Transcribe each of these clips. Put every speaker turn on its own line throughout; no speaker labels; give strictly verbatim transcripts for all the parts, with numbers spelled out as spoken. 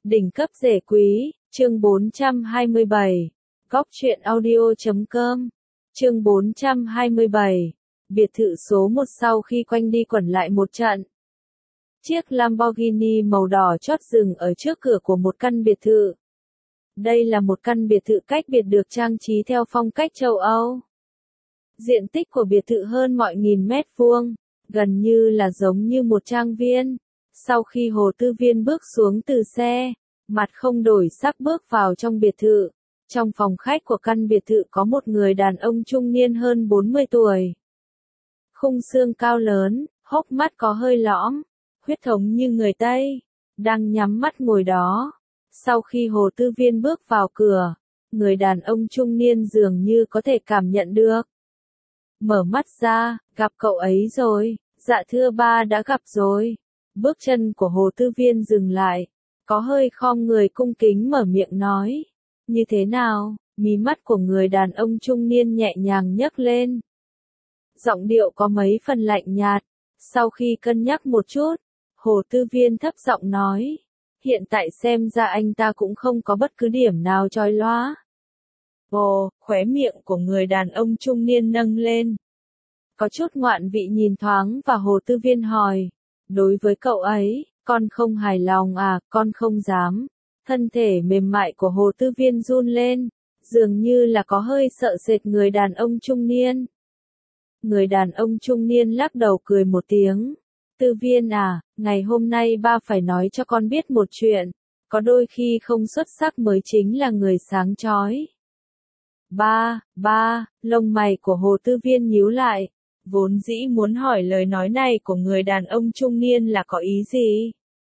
Đỉnh cấp rẻ quý, chương bốn trăm hai mươi bảy. Góc truyện audio chấm com. Chương bốn trăm hai mươi bảy. Biệt thự số một sau khi quanh đi quẩn lại một trận. Chiếc Lamborghini màu đỏ chót dừng ở trước cửa của một căn biệt thự. Đây là một căn biệt thự cách biệt được trang trí theo phong cách châu Âu. Diện tích của biệt thự hơn mọi nghìn mét vuông, gần như là giống như một trang viên. Sau khi Hồ Tư Viên bước xuống từ xe, mặt không đổi sắc bước vào trong biệt thự. Trong phòng khách của căn biệt thự có một người đàn ông trung niên hơn bốn mươi tuổi. Khung xương cao lớn, hốc mắt có hơi lõm, huyết thống như người Tây, đang nhắm mắt ngồi đó. Sau khi Hồ Tư Viên bước vào cửa, người đàn ông trung niên dường như có thể cảm nhận được. Mở mắt ra, gặp cậu ấy rồi, dạ thưa ba đã gặp rồi. Bước chân của Hồ Tư Viên dừng lại, có hơi khom người cung kính mở miệng nói. Như thế nào? Mí mắt của người đàn ông trung niên nhẹ nhàng nhấc lên. Giọng điệu có mấy phần lạnh nhạt. Sau khi cân nhắc một chút, Hồ Tư Viên thấp giọng nói. Hiện tại xem ra anh ta cũng không có bất cứ điểm nào chói lóa. Ồ, khóe miệng của người đàn ông trung niên nâng lên. Có chút ngoạn vị nhìn thoáng và Hồ Tư Viên hỏi. Đối với cậu ấy, con không hài lòng à, con không dám. Thân thể mềm mại của Hồ Tư Viên run lên, dường như là có hơi sợ sệt người đàn ông trung niên. Người đàn ông trung niên lắc đầu cười một tiếng. Tư Viên à, ngày hôm nay ba phải nói cho con biết một chuyện. Có đôi khi không xuất sắc mới chính là người sáng chói. Ba, ba, lông mày của Hồ Tư Viên nhíu lại. Vốn dĩ muốn hỏi lời nói này của người đàn ông trung niên là có ý gì?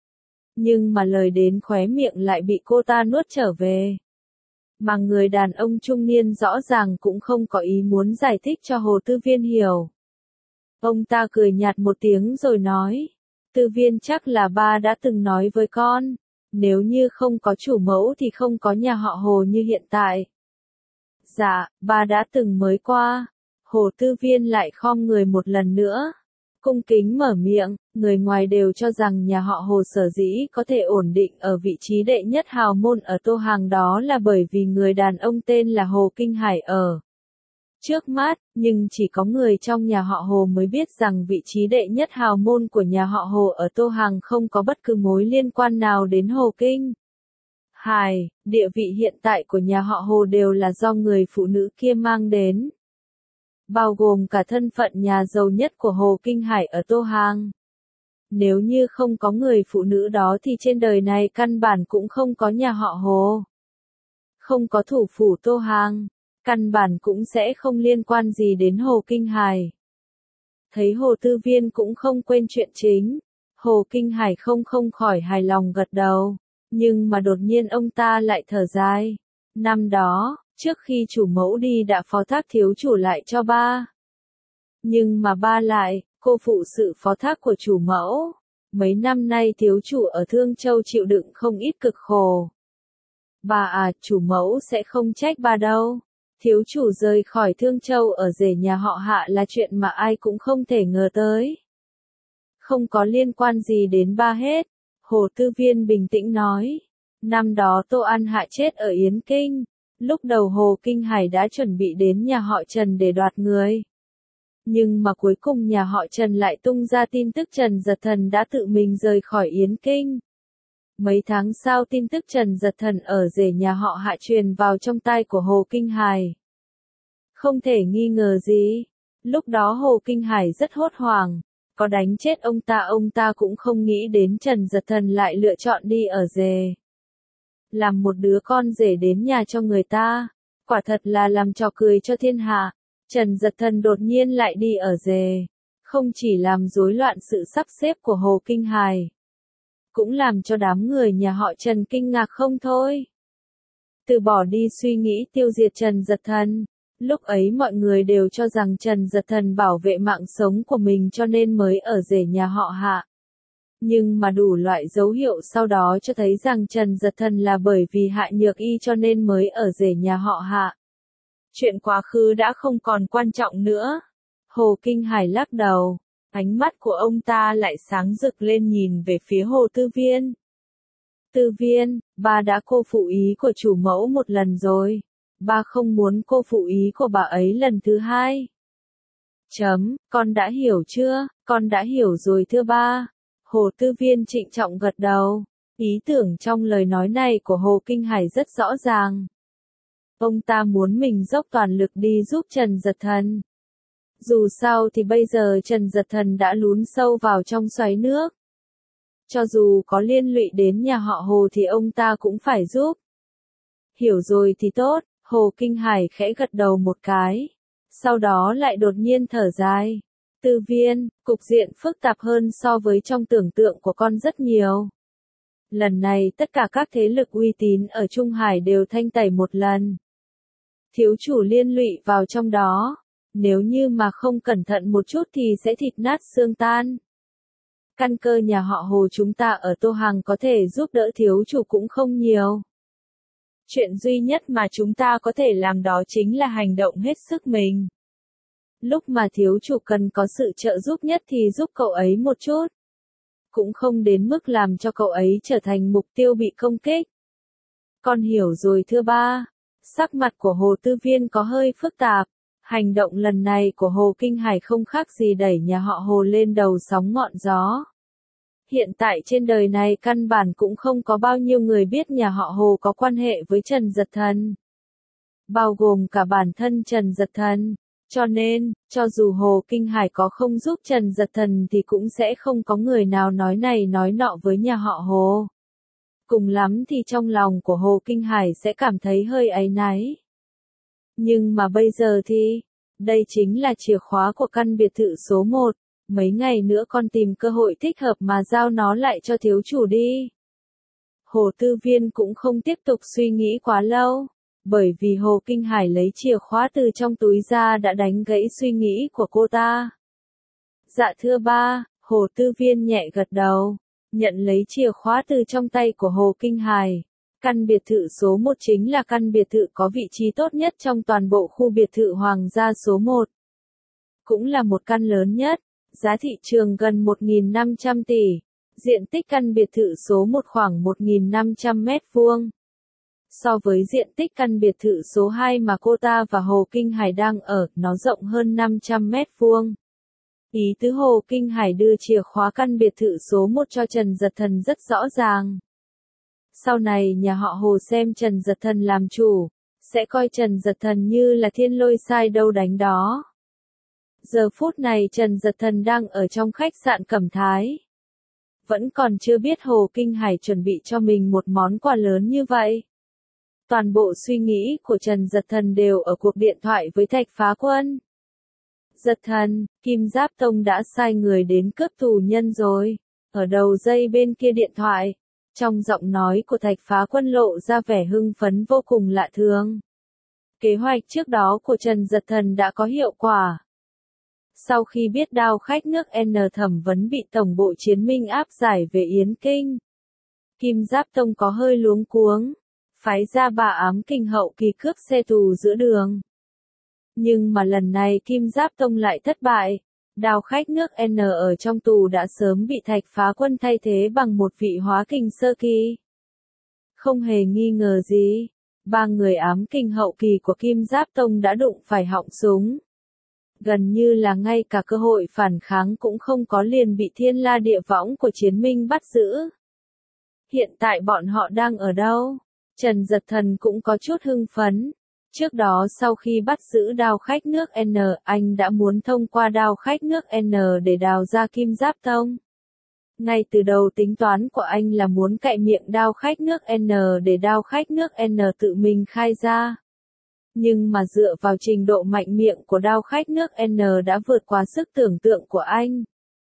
Nhưng mà lời đến khóe miệng lại bị cô ta nuốt trở về. Mà người đàn ông trung niên rõ ràng cũng không có ý muốn giải thích cho Hồ Tư Viên hiểu. Ông ta cười nhạt một tiếng rồi nói. Tư Viên chắc là ba đã từng nói với con. Nếu như không có chủ mẫu thì không có nhà họ Hồ như hiện tại. Dạ, ba đã từng mới qua. Hồ Tư Viên lại khom người một lần nữa. Cung kính mở miệng, người ngoài đều cho rằng nhà họ Hồ sở dĩ có thể ổn định ở vị trí đệ nhất hào môn ở Tô Hàng đó là bởi vì người đàn ông tên là Hồ Kinh Hải ở trước mắt, nhưng chỉ có người trong nhà họ Hồ mới biết rằng vị trí đệ nhất hào môn của nhà họ Hồ ở Tô Hàng không có bất cứ mối liên quan nào đến Hồ Kinh Hải. Địa vị hiện tại của nhà họ Hồ đều là do người phụ nữ kia mang đến. Bao gồm cả thân phận nhà giàu nhất của Hồ Kinh Hải ở Tô Hàng. Nếu như không có người phụ nữ đó thì trên đời này căn bản cũng không có nhà họ Hồ. Không có thủ phủ Tô Hàng, căn bản cũng sẽ không liên quan gì đến Hồ Kinh Hải. Thấy Hồ Tư Viên cũng không quên chuyện chính, Hồ Kinh Hải không không khỏi hài lòng gật đầu, nhưng mà đột nhiên ông ta lại thở dài. Năm đó, trước khi chủ mẫu đi đã phó thác thiếu chủ lại cho ba. Nhưng mà ba lại, cô phụ sự phó thác của chủ mẫu. Mấy năm nay thiếu chủ ở Thương Châu chịu đựng không ít cực khổ. Bà à, chủ mẫu sẽ không trách ba đâu. Thiếu chủ rời khỏi Thương Châu ở rể nhà họ Hạ là chuyện mà ai cũng không thể ngờ tới. Không có liên quan gì đến ba hết. Hồ Tư Viên bình tĩnh nói. Năm đó Tô An Hạ chết ở Yến Kinh. Lúc đầu Hồ Kinh Hải đã chuẩn bị đến nhà họ Trần để đoạt người. Nhưng mà cuối cùng nhà họ Trần lại tung ra tin tức Trần Giật Thần đã tự mình rời khỏi Yến Kinh. Mấy tháng sau tin tức Trần Giật Thần ở rể nhà họ Hạ truyền vào trong tai của Hồ Kinh Hải. Không thể nghi ngờ gì. Lúc đó Hồ Kinh Hải rất hốt hoảng. Có đánh chết ông ta ông ta cũng không nghĩ đến Trần Giật Thần lại lựa chọn đi ở rể. Làm một đứa con rể đến nhà cho người ta, quả thật là làm trò cười cho thiên hạ. Trần Giật Thần đột nhiên lại đi ở rể, không chỉ làm rối loạn sự sắp xếp của Hồ Kinh Hải, cũng làm cho đám người nhà họ Trần kinh ngạc không thôi. Từ bỏ đi suy nghĩ tiêu diệt Trần Giật Thần, lúc ấy mọi người đều cho rằng Trần Giật Thần bảo vệ mạng sống của mình cho nên mới ở rể nhà họ Hạ. Nhưng mà đủ loại dấu hiệu sau đó cho thấy rằng Trần Giật Thần là bởi vì Hạ Nhược Y cho nên mới ở rể nhà họ Hạ. Chuyện quá khứ đã không còn quan trọng nữa. Hồ Kinh Hải lắc đầu, ánh mắt của ông ta lại sáng rực lên nhìn về phía Hồ Tư Viên. Tư Viên, ba đã cô phụ ý của chủ mẫu một lần rồi. Ba không muốn cô phụ ý của bà ấy lần thứ hai. Chấm, con đã hiểu chưa? Con đã hiểu rồi thưa ba. Hồ Tư Viên trịnh trọng gật đầu. Ý tưởng trong lời nói này của Hồ Kinh Hải rất rõ ràng. Ông ta muốn mình dốc toàn lực đi giúp Trần Dật Thần. Dù sao thì bây giờ Trần Dật Thần đã lún sâu vào trong xoáy nước. Cho dù có liên lụy đến nhà họ Hồ thì ông ta cũng phải giúp. Hiểu rồi thì tốt, Hồ Kinh Hải khẽ gật đầu một cái. Sau đó lại đột nhiên thở dài. Tư Viên, cục diện phức tạp hơn so với trong tưởng tượng của con rất nhiều. Lần này tất cả các thế lực uy tín ở Trung Hải đều thanh tẩy một lần. Thiếu chủ liên lụy vào trong đó. Nếu như mà không cẩn thận một chút thì sẽ thịt nát xương tan. Căn cơ nhà họ Hồ chúng ta ở Tô Hàng có thể giúp đỡ thiếu chủ cũng không nhiều. Chuyện duy nhất mà chúng ta có thể làm đó chính là hành động hết sức mình. Lúc mà thiếu chủ cần có sự trợ giúp nhất thì giúp cậu ấy một chút. Cũng không đến mức làm cho cậu ấy trở thành mục tiêu bị công kích. Con hiểu rồi thưa ba. Sắc mặt của Hồ Tư Viên có hơi phức tạp. Hành động lần này của Hồ Kinh Hải không khác gì đẩy nhà họ Hồ lên đầu sóng ngọn gió. Hiện tại trên đời này căn bản cũng không có bao nhiêu người biết nhà họ Hồ có quan hệ với Trần Dật Thần. Bao gồm cả bản thân Trần Dật Thần. Cho nên, cho dù Hồ Kinh Hải có không giúp Trần Dật Thần thì cũng sẽ không có người nào nói này nói nọ với nhà họ Hồ. Cùng lắm thì trong lòng của Hồ Kinh Hải sẽ cảm thấy hơi áy náy. Nhưng mà bây giờ thì, đây chính là chìa khóa của căn biệt thự số một. Mấy ngày nữa con tìm cơ hội thích hợp mà giao nó lại cho thiếu chủ đi. Hồ Tư Viên cũng không tiếp tục suy nghĩ quá lâu. Bởi vì Hồ Kinh Hải lấy chìa khóa từ trong túi ra đã đánh gãy suy nghĩ của cô ta. Dạ thưa ba, Hồ Tư Viên nhẹ gật đầu. Nhận lấy chìa khóa từ trong tay của Hồ Kinh Hải. Căn biệt thự số một chính là căn biệt thự có vị trí tốt nhất trong toàn bộ khu biệt thự Hoàng gia số một. Cũng là một căn lớn nhất, giá thị trường gần một nghìn năm trăm tỷ, diện tích căn biệt thự số một khoảng một nghìn năm trăm mét vuông. So với diện tích căn biệt thự số hai mà cô ta và Hồ Kinh Hải đang ở, nó rộng hơn năm trăm mét vuông. Ý tứ Hồ Kinh Hải đưa chìa khóa căn biệt thự số một cho Trần Dật Thần rất rõ ràng. Sau này nhà họ Hồ xem Trần Dật Thần làm chủ, sẽ coi Trần Dật Thần như là thiên lôi sai đâu đánh đó. Giờ phút này Trần Dật Thần đang ở trong khách sạn Cẩm Thái. Vẫn còn chưa biết Hồ Kinh Hải chuẩn bị cho mình một món quà lớn như vậy. Toàn bộ suy nghĩ của Trần Dật Thần đều ở cuộc điện thoại với Thạch Phá Quân. Dật Thần, Kim Giáp Tông đã sai người đến cướp tù nhân rồi. Ở đầu dây bên kia điện thoại, trong giọng nói của Thạch Phá Quân lộ ra vẻ hưng phấn vô cùng lạ thường. Kế hoạch trước đó của Trần Dật Thần đã có hiệu quả. Sau khi biết Đao Khách nước N thẩm vấn bị Tổng bộ Chiến Minh áp giải về Yến Kinh, Kim Giáp Tông có hơi luống cuống, phái ra bà Ám Kình hậu kỳ cướp xe tù giữa đường. Nhưng mà lần này Kim Giáp Tông lại thất bại. Đao Khách nước N ở trong tù đã sớm bị Thạch Phá Quân thay thế bằng một vị hóa kình sơ kỳ. Không hề nghi ngờ gì, ba người ám kình hậu kỳ của Kim Giáp Tông đã đụng phải họng súng. Gần như là ngay cả cơ hội phản kháng cũng không có, liền bị Thiên La Địa Võng của Chiến Minh bắt giữ. Hiện tại bọn họ đang ở đâu? Trần Dật Thần cũng có chút hưng phấn. Trước đó sau khi bắt giữ Đao Khách nước N, anh đã muốn thông qua Đao Khách nước N để đào ra Kim Giáp Tông. Ngay từ đầu tính toán của anh là muốn cạy miệng Đao Khách nước N để Đao Khách nước N tự mình khai ra. Nhưng mà dựa vào trình độ mạnh miệng của Đao Khách nước N đã vượt quá sức tưởng tượng của anh.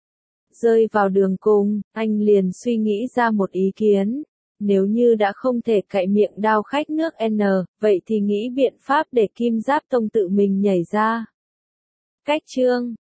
Rơi vào đường cùng, anh liền suy nghĩ ra một ý kiến. Nếu như đã không thể cạy miệng Đao Khách nước N, vậy thì nghĩ biện pháp để Kim Giáp Tông tự mình nhảy ra. Cách chương